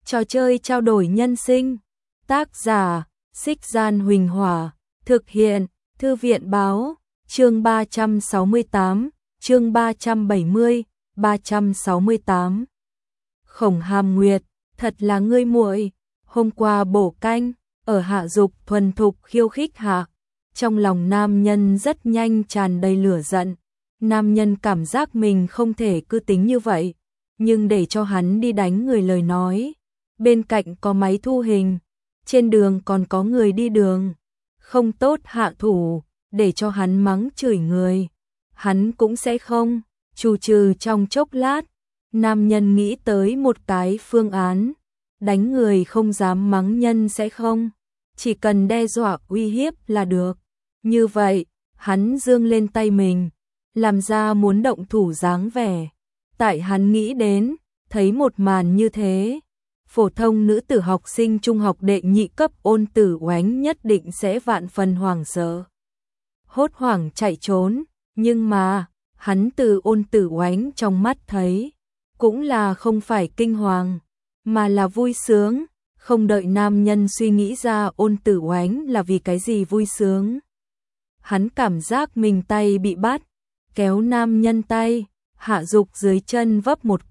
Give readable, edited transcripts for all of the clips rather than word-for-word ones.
Trò chơi trao đổi nhân sinh. Tác giả: Xích Gian Huỳnh Hỏa. Thực hiện: Thư viện Báo. Chương 368, chương 370, 368. Khổng Hàm Nguyệt, thật là ngươi muội. Hôm qua bổ canh, ở Hạ Dục thuần thục khiêu khích hạ. Trong lòng nam nhân rất nhanh tràn đầy lửa giận. Nam nhân cảm giác mình không thể cứ tính như vậy, nhưng để cho hắn đi đánh người lời nói. Bên cạnh có máy thu hình, trên đường còn có người đi đường. Không tốt hạ thủ, để cho hắn mắng chửi người. Hắn cũng sẽ không, trù trừ trong chốc lát. Nam nhân nghĩ tới một cái phương án. Đánh người không dám mắng nhân sẽ không. Chỉ cần đe dọa uy hiếp là được. Như vậy, hắn giương lên tay mình, làm ra muốn động thủ dáng vẻ. Tại hắn nghĩ đến, thấy một màn như thế, phổ thông nữ tử học sinh trung học đệ nhị cấp Ôn Tử Oánh nhất định sẽ vạn phần hoảng sợ. Hốt hoảng chạy trốn, nhưng mà, hắn từ Ôn Tử Oánh trong mắt thấy, cũng là không phải kinh hoàng, mà là vui sướng. Không đợi nam nhân suy nghĩ ra Ôn Tử Oánh là vì cái gì vui sướng. Hắn cảm giác mình tay bị bắt, kéo nam nhân tay, Hạ Dục dưới chân vấp một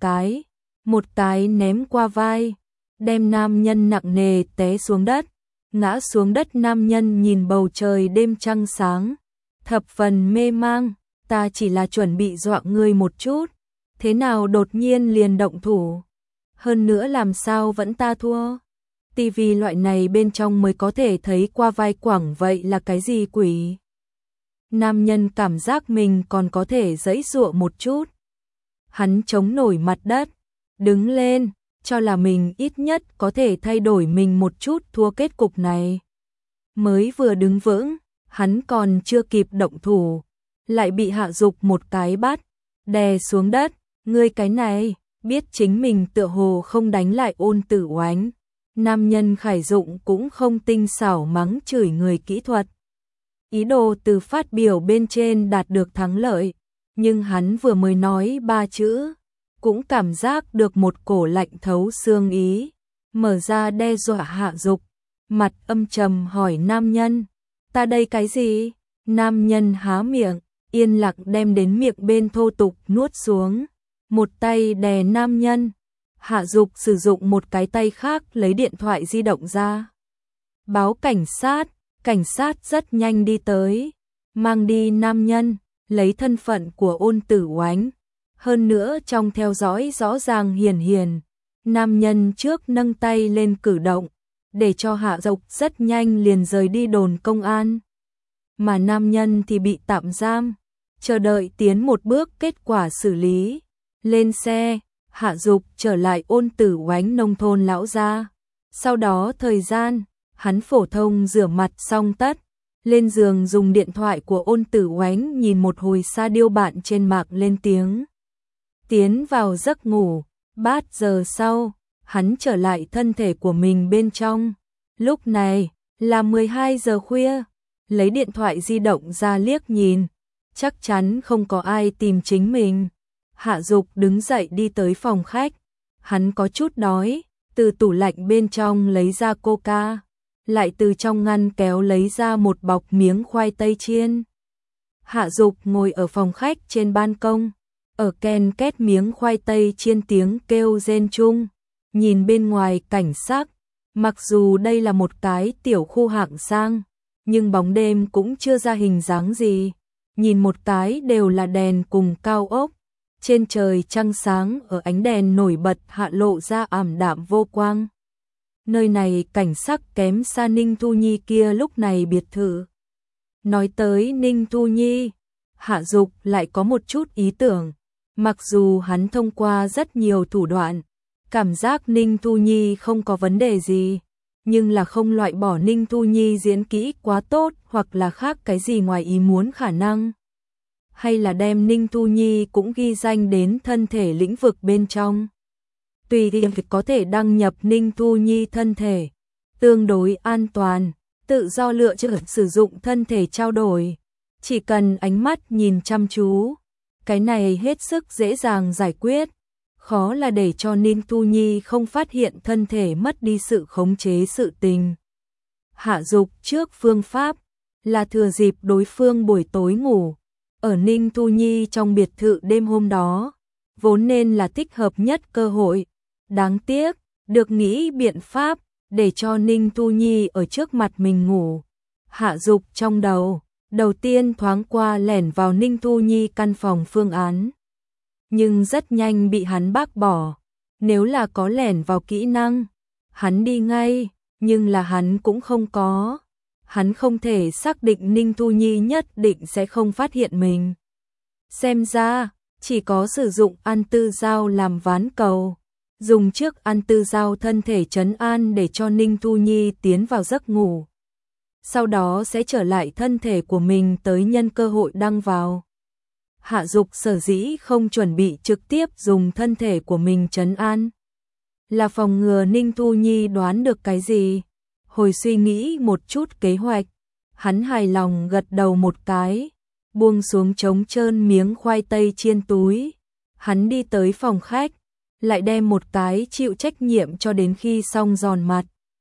cái ném qua vai, đem nam nhân nặng nề té xuống đất. Ngã xuống đất nam nhân nhìn bầu trời đêm trăng sáng, thập phần mê mang. Ta chỉ là chuẩn bị dọa ngươi một chút, thế nào đột nhiên liền động thủ? Hơn nữa làm sao vẫn ta thua? Tivi loại này bên trong mới có thể thấy qua vai quẳng, vậy là cái gì quỷ? Nam nhân cảm giác mình còn có thể giãy giụa một chút. Hắn chống nổi mặt đất, đứng lên, cho là mình ít nhất có thể thay đổi mình một chút thua kết cục này. Mới vừa đứng vững, hắn còn chưa kịp động thủ, lại bị Hạ Dục một cái bắt, đè xuống đất. Ngươi cái này, biết chính mình tựa hồ không đánh lại Ôn Tử Oánh. Nam nhân Khải Dụng cũng không tinh xảo mắng chửi người kỹ thuật. Ý đồ từ phát biểu bên trên đạt được thắng lợi, nhưng hắn vừa mới nói 3 chữ, cũng cảm giác được một cổ lạnh thấu xương ý, mở ra đe dọa Hạ Dục, mặt âm trầm hỏi nam nhân, ta đây cái gì? Nam nhân há miệng, yên lặng đem đến miệng bên thô tục nuốt xuống, một tay đè nam nhân. Hạ Dục sử dụng một cái tay khác lấy điện thoại di động ra, báo cảnh sát. Cảnh sát rất nhanh đi tới, mang đi nam nhân, lấy thân phận của Ôn Tử Oánh. Hơn nữa trong theo dõi rõ ràng hiển, nam nhân trước nâng tay lên cử động, để cho Hạ Dục rất nhanh liền rời đi đồn công an. Mà nam nhân thì bị tạm giam, chờ đợi tiến một bước kết quả xử lý. Lên xe, Hạ Dục trở lại Ôn Tử Oánh nông thôn lão gia. Sau đó thời gian, hắn phổ thông rửa mặt xong tất, lên giường dùng điện thoại của Ôn Tử Oánh nhìn một hồi sa điêu bạn trên mạng lên tiếng. Tiến vào giấc ngủ, 3 giờ sau, hắn trở lại thân thể của mình bên trong. Lúc này, là 12 giờ khuya, lấy điện thoại di động ra liếc nhìn, chắc chắn không có ai tìm chính mình. Hạ Dục đứng dậy đi tới phòng khách, hắn có chút đói, từ tủ lạnh bên trong lấy ra Coca, lại từ trong ngăn kéo lấy ra một bọc miếng khoai tây chiên. Hạ Dục ngồi ở phòng khách trên ban công, ở ken két miếng khoai tây chiên tiếng kêu rên chung, nhìn bên ngoài cảnh sắc. Mặc dù đây là một cái tiểu khu hạng sang, nhưng bóng đêm cũng chưa ra hình dáng gì, nhìn một cái đều là đèn cùng cao ốc. Trên trời trăng sáng ở ánh đèn nổi bật hạ lộ ra ảm đạm vô quang. Nơi này cảnh sắc kém xa Ninh Thu Nhi kia lúc này biệt thự. Nói tới Ninh Thu Nhi, Hạ Dục lại có một chút ý tưởng. Mặc dù hắn thông qua rất nhiều thủ đoạn, cảm giác Ninh Thu Nhi không có vấn đề gì, nhưng là không loại bỏ Ninh Thu Nhi diễn kỹ quá tốt hoặc là khác cái gì ngoài ý muốn khả năng. Hay là đem Ninh Thu Nhi cũng ghi danh đến thân thể lĩnh vực bên trong. Tùy tiện có thể đăng nhập Ninh Thu Nhi thân thể, tương đối an toàn, tự do lựa chọn sử dụng thân thể trao đổi, chỉ cần ánh mắt nhìn chăm chú, cái này hết sức dễ dàng giải quyết, khó là để cho Ninh Tu Nhi không phát hiện thân thể mất đi sự khống chế sự tình. Hạ Dục trước phương pháp là thừa dịp đối phương buổi tối ngủ ở Ninh Tu Nhi trong biệt thự đêm hôm đó, vốn nên là thích hợp nhất cơ hội. Đáng tiếc, được nghĩ biện pháp để cho Ninh Tu Nhi ở trước mặt mình ngủ. Hạ Dục trong đầu tiên thoáng qua lẻn vào Ninh Tu Nhi căn phòng phương án. Nhưng rất nhanh bị hắn bác bỏ. Nếu là có lẻn vào kỹ năng, hắn đi ngay, nhưng là hắn cũng không có. Hắn không thể xác định Ninh Tu Nhi nhất định sẽ không phát hiện mình. Xem ra, chỉ có sử dụng An Tư Giao làm ván cầu. Dùng trước An Tư Giao thân thể trấn an để cho Ninh Tu Nhi tiến vào giấc ngủ. Sau đó sẽ trở lại thân thể của mình tới nhân cơ hội đăng vào. Hạ Dục sở dĩ không chuẩn bị trực tiếp dùng thân thể của mình trấn an, là phòng ngừa Ninh Tu Nhi đoán được cái gì. Hồi suy nghĩ một chút kế hoạch, hắn hài lòng gật đầu một cái, buông xuống trống trơn miếng khoai tây chiên túi. Hắn đi tới phòng khách, lại đem một cái chịu trách nhiệm cho đến khi xong giòn mặt.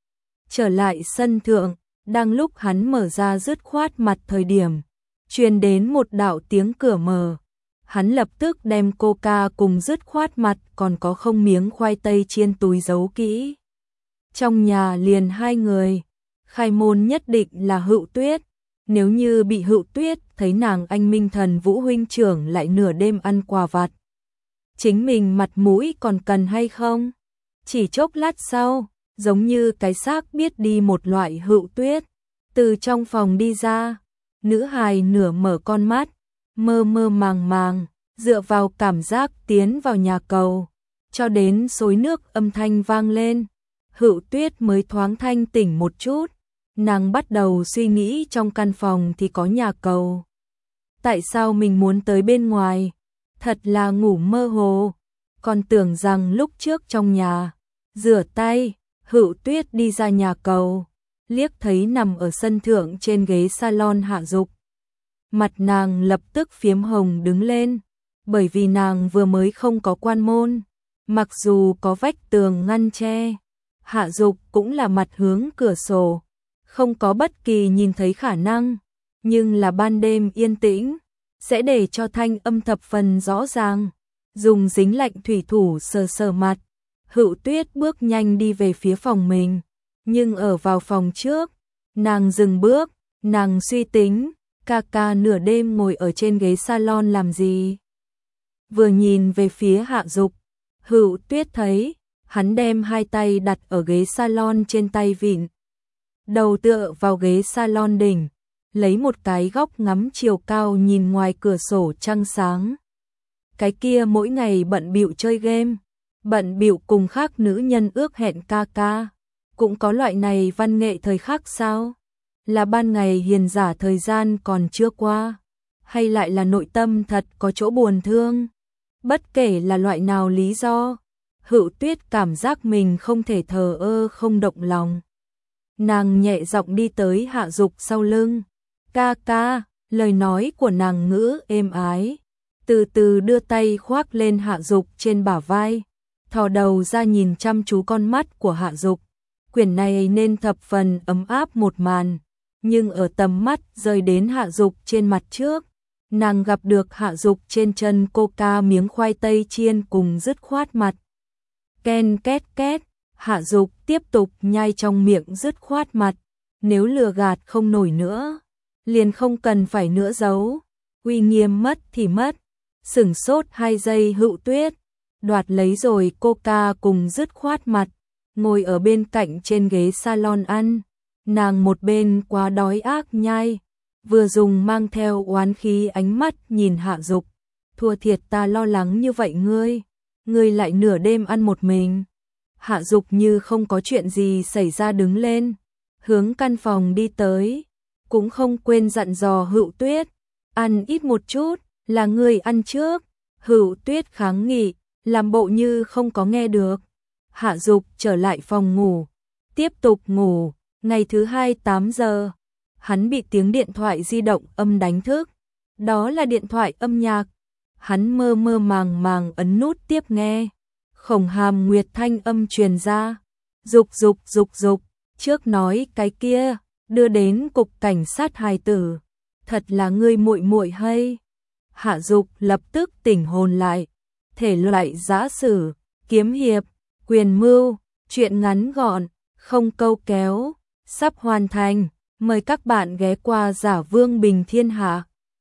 Trở lại sân thượng, đang lúc hắn mở ra dứt khoát mặt thời điểm, truyền đến một đạo tiếng cửa mở. Hắn lập tức đem coca cùng dứt khoát mặt còn có không miếng khoai tây chiên túi giấu kỹ. Trong nhà liền hai người, khai môn nhất định là Hựu Tuyết. Nếu như bị Hựu Tuyết thấy nàng anh Minh Thần Vũ huynh trưởng lại nửa đêm ăn quà vặt, chính mình mặt mũi còn cần hay không? Chỉ chốc lát sau, giống như cái xác biết đi một loại Hựu Tuyết từ trong phòng đi ra. Nữ hài nửa mở con mắt, mơ mơ màng màng, dựa vào cảm giác tiến vào nhà cầu, cho đến xối nước âm thanh vang lên, Hựu Tuyết mới thoáng thanh tỉnh một chút. Nàng bắt đầu suy nghĩ trong căn phòng thì có nhà cầu, tại sao mình muốn tới bên ngoài? Thật là ngủ mơ hồ, còn tưởng rằng lúc trước trong nhà rửa tay. Hựu Tuyết đi ra nhà cầu, liếc thấy nằm ở sân thượng trên ghế salon Hạ Dục. Mặt nàng lập tức phiếm hồng đứng lên, bởi vì nàng vừa mới không có quan môn, mặc dù có vách tường ngăn che, Hạ Dục cũng là mặt hướng cửa sổ, không có bất kỳ nhìn thấy khả năng, nhưng là ban đêm yên tĩnh, sẽ để cho thanh âm thập phần rõ ràng. Dùng dính lạnh thủy thủ sờ sờ mặt, Hựu Tuyết bước nhanh đi về phía phòng mình, nhưng ở vào phòng trước, nàng dừng bước, nàng suy tính, ca ca nửa đêm ngồi ở trên ghế salon làm gì? Vừa nhìn về phía Hạ Dục, Hựu Tuyết thấy, hắn đem hai tay đặt ở ghế salon trên tay vịn, đầu tựa vào ghế salon đỉnh, lấy một cái góc ngắm chiều cao nhìn ngoài cửa sổ trăng sáng. Cái kia mỗi ngày bận bịu chơi game, bận bịu cùng khác nữ nhân ước hẹn ca ca, cũng có loại này văn nghệ thời khắc sao? Là ban ngày hiền giả thời gian còn chưa qua, hay lại là nội tâm thật có chỗ buồn thương? Bất kể là loại nào lý do, Hựu Tuyết cảm giác mình không thể thờ ơ không động lòng. Nàng nhẹ giọng đi tới Hạ Dục sau lưng. Ca ca, lời nói của nàng ngữ êm ái, từ từ đưa tay khoác lên Hạ Dục trên bả vai, thò đầu ra nhìn chăm chú con mắt của Hạ Dục. Quyển này nên thập phần ấm áp một màn, nhưng ở tầm mắt rơi đến Hạ Dục trên mặt trước, nàng gặp được Hạ Dục trên chân coca miếng khoai tây chiên cùng dứt khoát mặt. Ken két két, Hạ Dục tiếp tục nhai trong miệng dứt khoát mặt, nếu lừa gạt không nổi nữa, liền không cần phải nữa giấu, uy nghiêm mất thì mất. Sửng sốt 2 giây Hựu Tuyết đoạt lấy rồi coca cùng dứt khoát mặt, ngồi ở bên cạnh trên ghế salon ăn. Nàng một bên quá đói ác nhai, vừa dùng mang theo oán khí ánh mắt nhìn Hạ Dục. Thua thiệt ta lo lắng như vậy ngươi lại nửa đêm ăn một mình. Hạ Dục như không có chuyện gì xảy ra đứng lên, hướng căn phòng đi tới, cũng không quên dặn dò Hựu Tuyết, ăn ít một chút, là ngươi ăn trước. Hựu Tuyết kháng nghị, làm bộ như không có nghe được. Hạ Dục trở lại phòng ngủ, tiếp tục ngủ. Ngày thứ 2 8 giờ, hắn bị tiếng điện thoại di động âm đánh thức. Đó là điện thoại âm nhạc. Hắn mơ mơ màng màng ấn nút tiếp nghe. Khổng Hàm Nguyệt thanh âm truyền ra. Dục, trước nói cái kia, đưa đến cục cảnh sát hài tử, thật là ngươi muội muội hay? Hạ Dục lập tức tỉnh hồn lại, thể loại giã sử, kiếm hiệp, quyền mưu, truyện ngắn gọn, không câu kéo, sắp hoàn thành, mời các bạn ghé qua Giả Vương Bình Thiên Hạ.